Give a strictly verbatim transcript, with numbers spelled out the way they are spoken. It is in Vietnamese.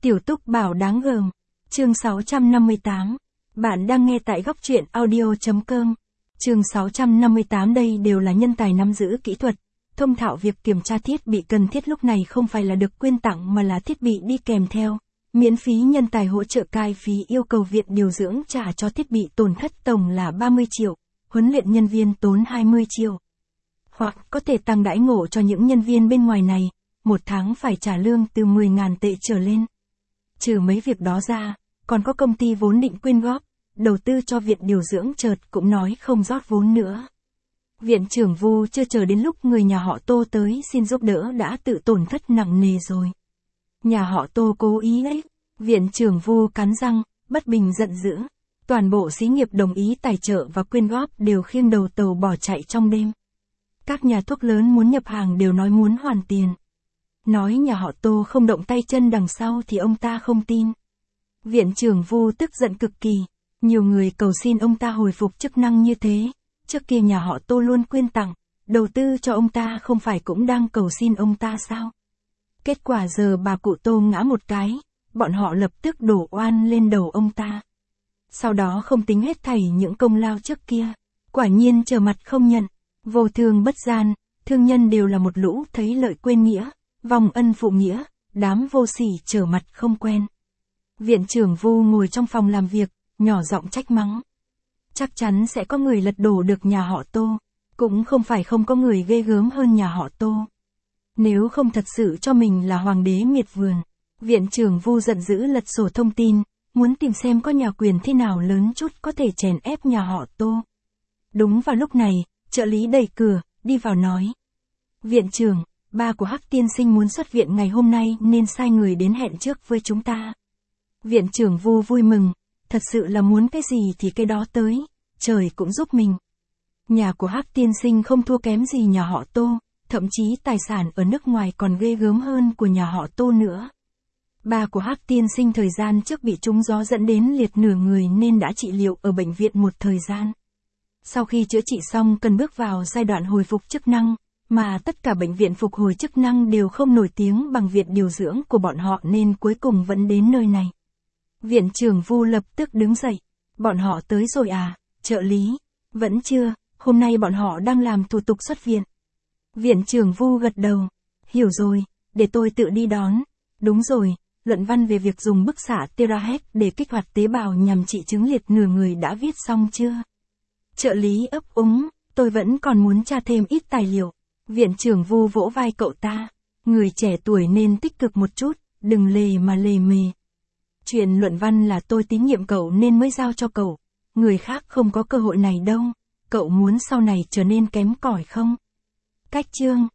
Tiểu Túc Bảo đáng gờm. Chương sáu trăm năm mươi tám. Bạn đang nghe tại góc truyện audio.com. Chương sáu trăm năm mươi tám. Đây đều là nhân tài nắm giữ kỹ thuật, thông thạo việc kiểm tra thiết bị cần thiết lúc này không phải là được quyên tặng mà là thiết bị đi kèm theo. Miễn phí nhân tài hỗ trợ cai phí yêu cầu viện điều dưỡng trả cho thiết bị tổn thất tổng là ba mươi triệu, huấn luyện nhân viên tốn hai mươi triệu. Hoặc có thể tăng đãi ngộ cho những nhân viên bên ngoài này, một tháng phải trả lương từ mười nghìn tệ trở lên. Trừ mấy việc đó ra, còn có công ty vốn định quyên góp, đầu tư cho viện điều dưỡng chợt cũng nói không rót vốn nữa. Viện trưởng Vu chưa chờ đến lúc người nhà họ Tô tới xin giúp đỡ đã tự tổn thất nặng nề rồi. Nhà họ Tô cố ý ấy, viện trưởng Vu cắn răng, bất bình giận dữ. Toàn bộ xí nghiệp đồng ý tài trợ và quyên góp đều khiêng đầu tàu bỏ chạy trong đêm. Các nhà thuốc lớn muốn nhập hàng đều nói muốn hoàn tiền. Nói nhà họ Tô không động tay chân đằng sau thì ông ta không tin. Viện trưởng Vu tức giận cực kỳ, nhiều người cầu xin ông ta hồi phục chức năng như thế. Trước kia nhà họ Tô luôn quyên tặng, đầu tư cho ông ta không phải cũng đang cầu xin ông ta sao? Kết quả giờ bà cụ Tô ngã một cái, bọn họ lập tức đổ oan lên đầu ông ta. Sau đó không tính hết thảy những công lao trước kia, quả nhiên trở mặt không nhận, vô thương bất gian, thương nhân đều là một lũ thấy lợi quên nghĩa, vong ân phụ nghĩa, đám vô sỉ trở mặt không quen. Viện trưởng Vu ngồi trong phòng làm việc, nhỏ giọng trách mắng. Chắc chắn sẽ có người lật đổ được nhà họ Tô, cũng không phải không có người ghê gớm hơn nhà họ Tô. Nếu không thật sự cho mình là hoàng đế miệt vườn, viện trưởng Vu giận dữ lật sổ thông tin, muốn tìm xem có nhà quyền thế nào lớn chút có thể chèn ép nhà họ Tô. Đúng vào lúc này, trợ lý đẩy cửa, đi vào nói. Viện trưởng, ba của Hắc tiên sinh muốn xuất viện ngày hôm nay nên sai người đến hẹn trước với chúng ta. Viện trưởng Vu vui mừng, thật sự là muốn cái gì thì cái đó tới, trời cũng giúp mình. Nhà của Hắc tiên sinh không thua kém gì nhà họ Tô, thậm chí tài sản ở nước ngoài còn ghê gớm hơn của nhà họ Tô nữa. Ba của Hắc tiên sinh thời gian trước bị trúng gió dẫn đến liệt nửa người nên đã trị liệu ở bệnh viện một thời gian. Sau khi chữa trị xong cần bước vào giai đoạn hồi phục chức năng, mà tất cả bệnh viện phục hồi chức năng đều không nổi tiếng bằng viện điều dưỡng của bọn họ nên cuối cùng vẫn đến nơi này. Viện trưởng Vu lập tức đứng dậy. Bọn họ tới rồi à, trợ lý? Vẫn chưa, hôm nay bọn họ đang làm thủ tục xuất viện. Viện trưởng Vu gật đầu. Hiểu rồi, để tôi tự đi đón. Đúng rồi, luận văn về việc dùng bức xạ terahertz để kích hoạt tế bào nhằm trị chứng liệt nửa người đã viết xong chưa? Trợ lý ấp úng, tôi vẫn còn muốn tra thêm ít tài liệu. Viện trưởng Vu vỗ vai cậu ta. Người trẻ tuổi nên tích cực một chút, đừng lề mà lề mề. Chuyện luận văn là tôi tín nhiệm cậu nên mới giao cho cậu. Người khác không có cơ hội này đâu. Cậu muốn sau này trở nên kém cỏi không? Cách chương.